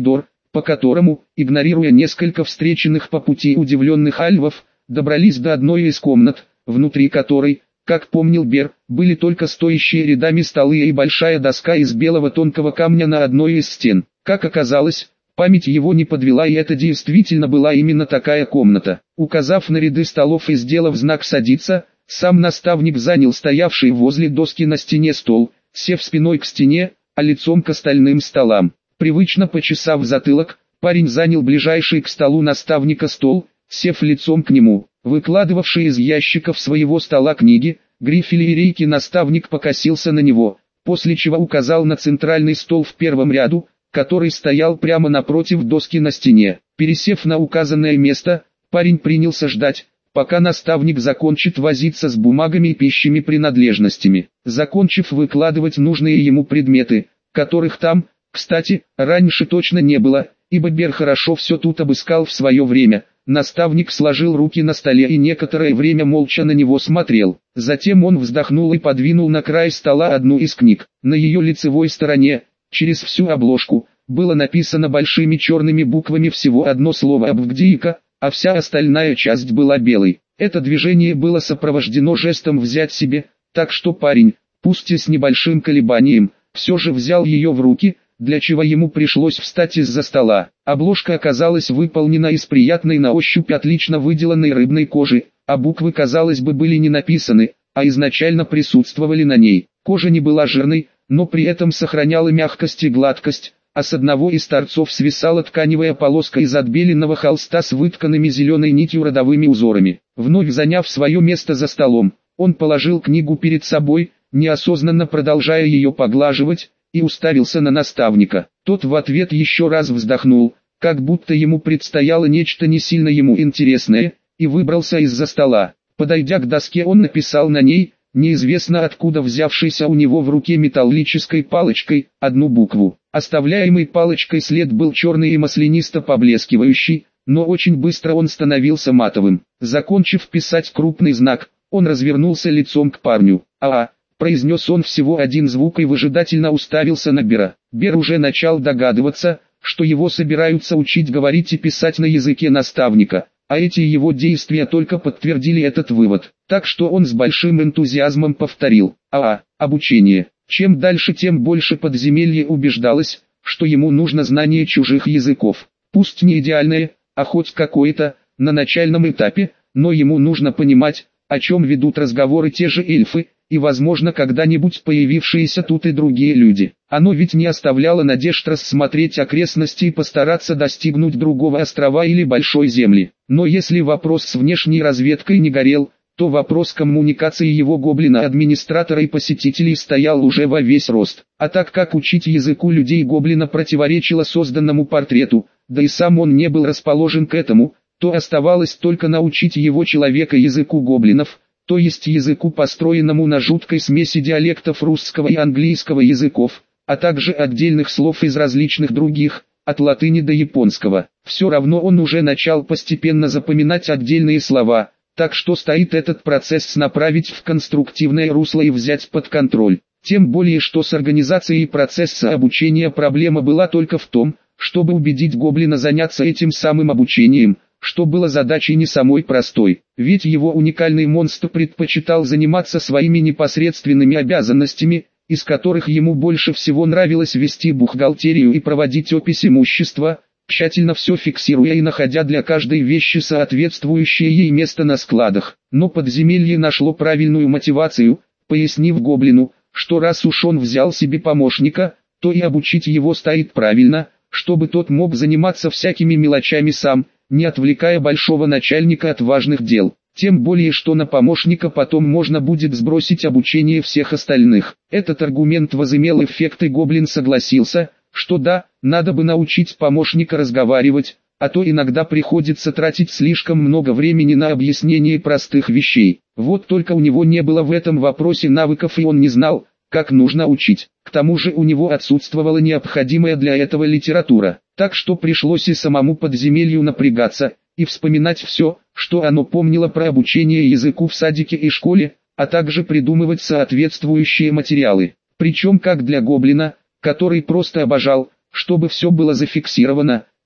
по которому, игнорируя несколько встреченных по пути удивленных альвов, добрались до одной из комнат, внутри которой, как помнил Бер, были только стоящие рядами столы и большая доска из белого тонкого камня на одной из стен. Как оказалось, память его не подвела, и это действительно была именно такая комната. Указав на ряды столов и сделав знак «садиться», сам наставник занял стоявший возле доски на стене стол, сев спиной к стене, а лицом к остальным столам. Привычно почесав затылок, парень занял ближайший к столу наставника стол, сев лицом к нему. Выкладывавший из ящиков своего стола книги, грифели и рейки, наставник покосился на него, после чего указал на центральный стол в первом ряду, который стоял прямо напротив доски на стене. Пересев на указанное место, парень принялся ждать, пока наставник закончит возиться с бумагами и пищими принадлежностями. Закончив выкладывать нужные ему предметы, которых там, кстати, раньше точно не было, ибо Бер хорошо все тут обыскал в свое время, наставник сложил руки на столе и некоторое время молча на него смотрел. Затем он вздохнул и подвинул на край стола одну из книг. На ее лицевой стороне, через всю обложку, было написано большими черными буквами всего одно слово «Абвдиика», а вся остальная часть была белой. Это движение было сопровождено жестом «взять себе», так что парень, пусть и с небольшим колебанием, все же взял ее в руки, для чего ему пришлось встать из-за стола. Обложка оказалась выполнена из приятной на ощупь отлично выделанной рыбной кожи, а буквы, казалось бы, были не написаны, а изначально присутствовали на ней. Кожа не была жирной, но при этом сохраняла мягкость и гладкость, а с одного из торцов свисала тканевая полоска из отбеленного холста с вытканными зеленой нитью родовыми узорами. Вновь заняв свое место за столом, он положил книгу перед собой, неосознанно продолжая ее поглаживать, и уставился на наставника. Тот в ответ еще раз вздохнул, как будто ему предстояло нечто не сильно ему интересное, и выбрался из-за стола. Подойдя к доске, он написал на ней, неизвестно откуда взявшейся у него в руке металлической палочкой, одну букву. Оставляемый палочкой след был черный и маслянисто поблескивающий, но очень быстро он становился матовым. Закончив писать крупный знак, он развернулся лицом к парню. «А-а», произнес он всего один звук и выжидательно уставился на Бера. Бер уже начал догадываться, что его собираются учить говорить и писать на языке наставника, а эти его действия только подтвердили этот вывод. Так что он с большим энтузиазмом повторил: «А-а, обучение». Чем дальше, тем больше подземелье убеждалось, что ему нужно знание чужих языков. Пусть не идеальное, а хоть какое-то, на начальном этапе, но ему нужно понимать, о чем ведут разговоры те же эльфы, и возможно когда-нибудь появившиеся тут и другие люди. Оно ведь не оставляло надежд рассмотреть окрестности и постараться достигнуть другого острова или большой земли. Но если вопрос с внешней разведкой не горел, то вопрос коммуникации его гоблина-администратора и посетителей стоял уже во весь рост. А так как учить языку людей-гоблина противоречило созданному портрету, да и сам он не был расположен к этому, то оставалось только научить его человека языку гоблинов, то есть языку, построенному на жуткой смеси диалектов русского и английского языков, а также отдельных слов из различных других, от латыни до японского. Все равно он уже начал постепенно запоминать отдельные слова, так что стоит этот процесс направить в конструктивное русло и взять под контроль. Тем более, что с организацией процесса обучения проблема была только в том, чтобы убедить гоблина заняться этим самым обучением, что было задачей не самой простой, ведь его уникальный монстр предпочитал заниматься своими непосредственными обязанностями, из которых ему больше всего нравилось вести бухгалтерию и проводить опись имущества, тщательно все фиксируя и находя для каждой вещи соответствующее ей место на складах. Но подземелье нашло правильную мотивацию, пояснив гоблину, что раз уж он взял себе помощника, то и обучить его стоит правильно, чтобы тот мог заниматься всякими мелочами сам, не отвлекая большого начальника от важных дел. Тем более, что на помощника потом можно будет сбросить обучение всех остальных. Этот аргумент возымел эффект, и гоблин согласился, что да, надо бы научить помощника разговаривать, а то иногда приходится тратить слишком много времени на объяснение простых вещей. Вот только у него не было в этом вопросе навыков, и он не знал, как нужно учить. К тому же у него отсутствовала необходимая для этого литература, так что пришлось и самому подземелью напрягаться, и вспоминать все, что оно помнило про обучение языку в садике и школе, а также придумывать соответствующие материалы. Причем как для гоблина, который просто обожал, чтобы все было зафиксировано,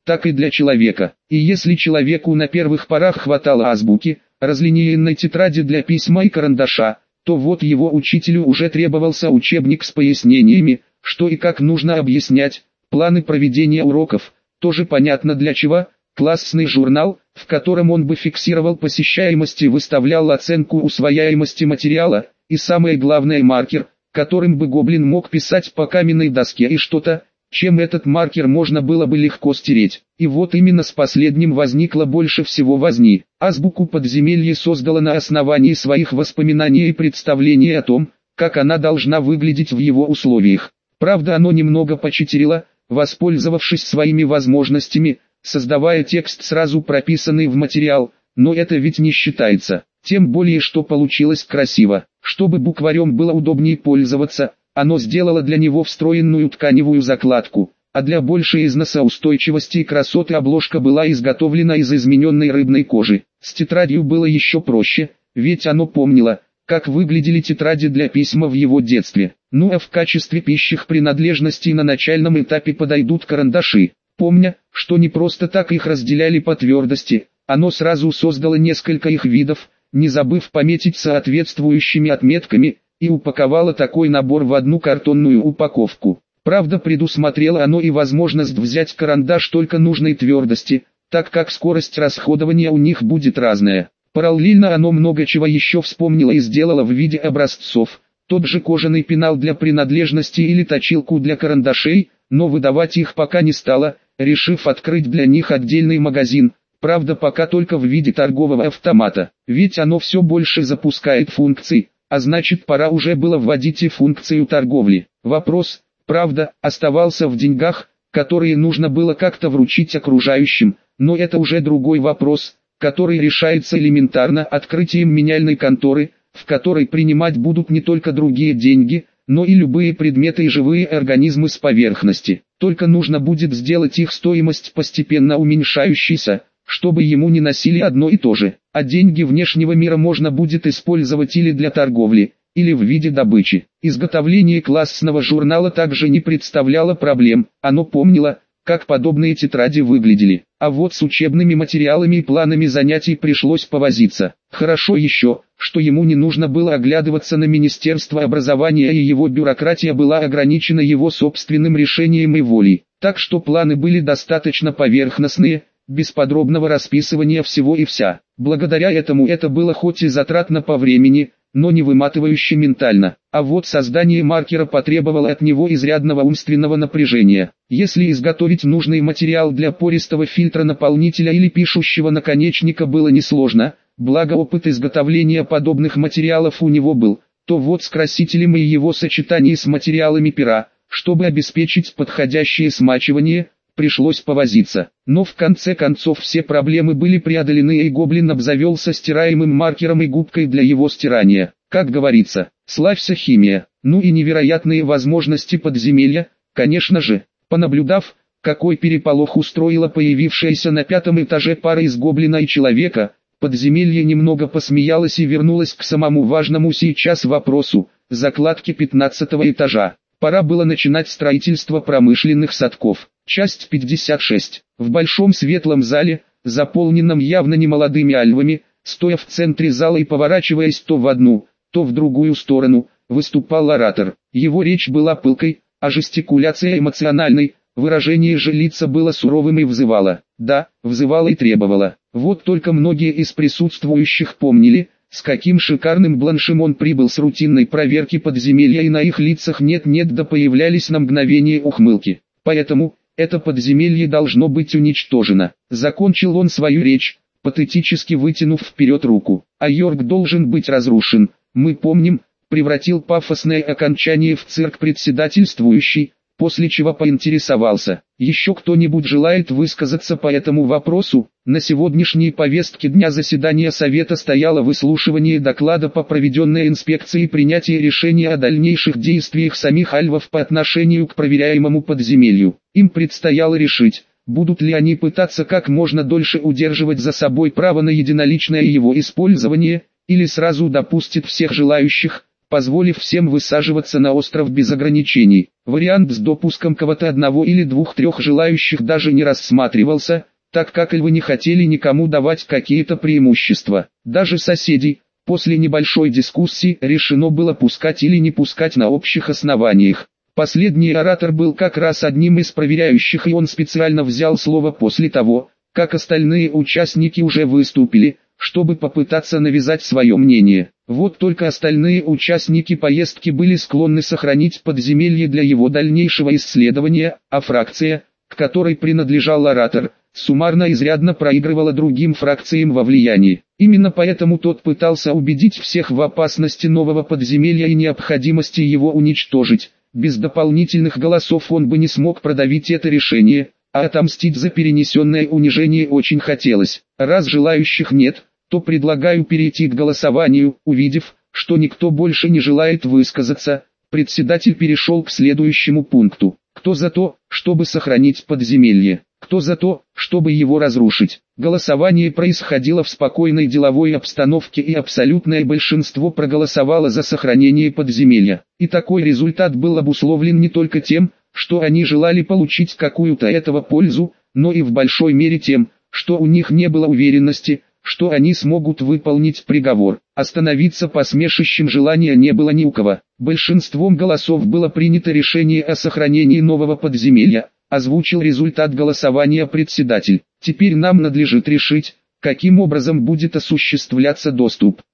так и для человека. И если человеку на первых порах хватало азбуки, разлинеенной тетради для письма и карандаша, то вот его учителю уже требовался учебник с пояснениями, что и как нужно объяснять, планы проведения уроков, тоже понятно для чего, классный журнал, в котором он бы фиксировал посещаемость и выставлял оценку усвояемости материала, и самое главное маркер, которым бы гоблин мог писать по каменной доске и что-то, чем этот маркер можно было бы легко стереть. И вот именно с последним возникло больше всего возни. Азбуку подземелья создала на основании своих воспоминаний и представлений о том, как она должна выглядеть в его условиях. Правда, оно немного почитерило, воспользовавшись своими возможностями, создавая текст, сразу прописанный в материал, но это ведь не считается. Тем более, что получилось красиво. Чтобы букварем было удобнее пользоваться, оно сделало для него встроенную тканевую закладку, а для большей износоустойчивости и красоты обложка была изготовлена из измененной рыбной кожи. С тетрадью было еще проще, ведь оно помнило, как выглядели тетради для письма в его детстве. Ну а в качестве пищих принадлежностей на начальном этапе подойдут карандаши. Помня, что не просто так их разделяли по твердости, оно сразу создало несколько их видов, не забыв пометить соответствующими отметками, и упаковало такой набор в одну картонную упаковку. Правда, предусмотрело оно и возможность взять карандаш только нужной твердости, так как скорость расходования у них будет разная. Параллельно оно много чего еще вспомнило и сделало в виде образцов. Тот же кожаный пенал для принадлежностей или точилку для карандашей, но выдавать их пока не стало, решив открыть для них отдельный магазин, правда пока только в виде торгового автомата, ведь оно все больше запускает функций, а значит пора уже было вводить и функцию торговли. Вопрос, правда, оставался в деньгах, которые нужно было как-то вручить окружающим, но это уже другой вопрос, который решается элементарно открытием меняльной конторы, в которой принимать будут не только другие деньги, но и любые предметы и живые организмы с поверхности. Только нужно будет сделать их стоимость постепенно уменьшающейся, чтобы ему не носили одно и то же, а деньги внешнего мира можно будет использовать или для торговли, или в виде добычи. Изготовление классного журнала также не представляло проблем, оно помнило, как подобные тетради выглядели, а вот с учебными материалами и планами занятий пришлось повозиться. Хорошо еще, что ему не нужно было оглядываться на Министерство образования и его бюрократия была ограничена его собственным решением и волей, так что планы были достаточно поверхностные, без подробного расписывания всего и вся. Благодаря этому это было хоть и затратно по времени, но не выматывающе ментально. А вот создание маркера потребовало от него изрядного умственного напряжения. Если изготовить нужный материал для пористого фильтра наполнителя или пишущего наконечника было несложно, благо опыт изготовления подобных материалов у него был, то вот с красителем и его сочетание с материалами пера, чтобы обеспечить подходящее смачивание, пришлось повозиться. Но в конце концов все проблемы были преодолены и гоблин обзавелся стираемым маркером и губкой для его стирания. Как говорится, славься химия. Ну и невероятные возможности подземелья, конечно же. Понаблюдав, какой переполох устроила появившаяся на пятом этаже пара из гоблина и человека, подземелье немного посмеялось и вернулось к самому важному сейчас вопросу – закладки пятнадцатого этажа. Пора было начинать строительство промышленных садков. Часть пятьдесят шесть. В большом светлом зале, заполненном явно немолодыми альвами, стоя в центре зала и поворачиваясь то в одну, то в другую сторону, выступал оратор. Его речь была пылкой, а жестикуляция эмоциональной, выражение же лица было суровым и взывало. Да, взывало и требовало. Вот только многие из присутствующих помнили, с каким шикарным бланшем он прибыл с рутинной проверки подземелья, и на их лицах нет-нет да появлялись на мгновение ухмылки. Поэтому, это подземелье должно быть уничтожено. Закончил он свою речь, патетически вытянув вперед руку. А Йорк должен быть разрушен. Мы помним, превратил пафосное окончание в цирк председательствующий, после чего поинтересовался. Еще кто-нибудь желает высказаться по этому вопросу? На сегодняшней повестке дня заседания Совета стояло выслушивание доклада по проведенной инспекции и принятие решения о дальнейших действиях самих альвов по отношению к проверяемому подземелью. Им предстояло решить, будут ли они пытаться как можно дольше удерживать за собой право на единоличное его использование, или сразу допустят всех желающих, позволив всем высаживаться на остров без ограничений. Вариант с допуском кого-то одного или двух-трех желающих даже не рассматривался, так как львы не хотели никому давать какие-то преимущества. Даже соседей, после небольшой дискуссии, решено было пускать или не пускать на общих основаниях. Последний оратор был как раз одним из проверяющих, и он специально взял слово после того, как остальные участники уже выступили, чтобы попытаться навязать свое мнение. Вот только остальные участники поездки были склонны сохранить подземелье для его дальнейшего исследования, а фракция, к которой принадлежал оратор, суммарно изрядно проигрывала другим фракциям во влиянии. Именно поэтому тот пытался убедить всех в опасности нового подземелья и необходимости его уничтожить. Без дополнительных голосов он бы не смог продавить это решение, а отомстить за перенесенное унижение очень хотелось. Раз желающих нет, то предлагаю перейти к голосованию. Увидев, что никто больше не желает высказаться, председатель перешел к следующему пункту. Кто за то, чтобы сохранить подземелье? Кто за то, чтобы его разрушить? Голосование происходило в спокойной деловой обстановке, и абсолютное большинство проголосовало за сохранение подземелья. И такой результат был обусловлен не только тем, что они желали получить какую-то этого пользу, но и в большой мере тем, что у них не было уверенности, что они смогут выполнить приговор. Остановиться посмешищем желания не было ни у кого. Большинством голосов было принято решение о сохранении нового подземелья, озвучил результат голосования председатель. Теперь нам надлежит решить, каким образом будет осуществляться доступ.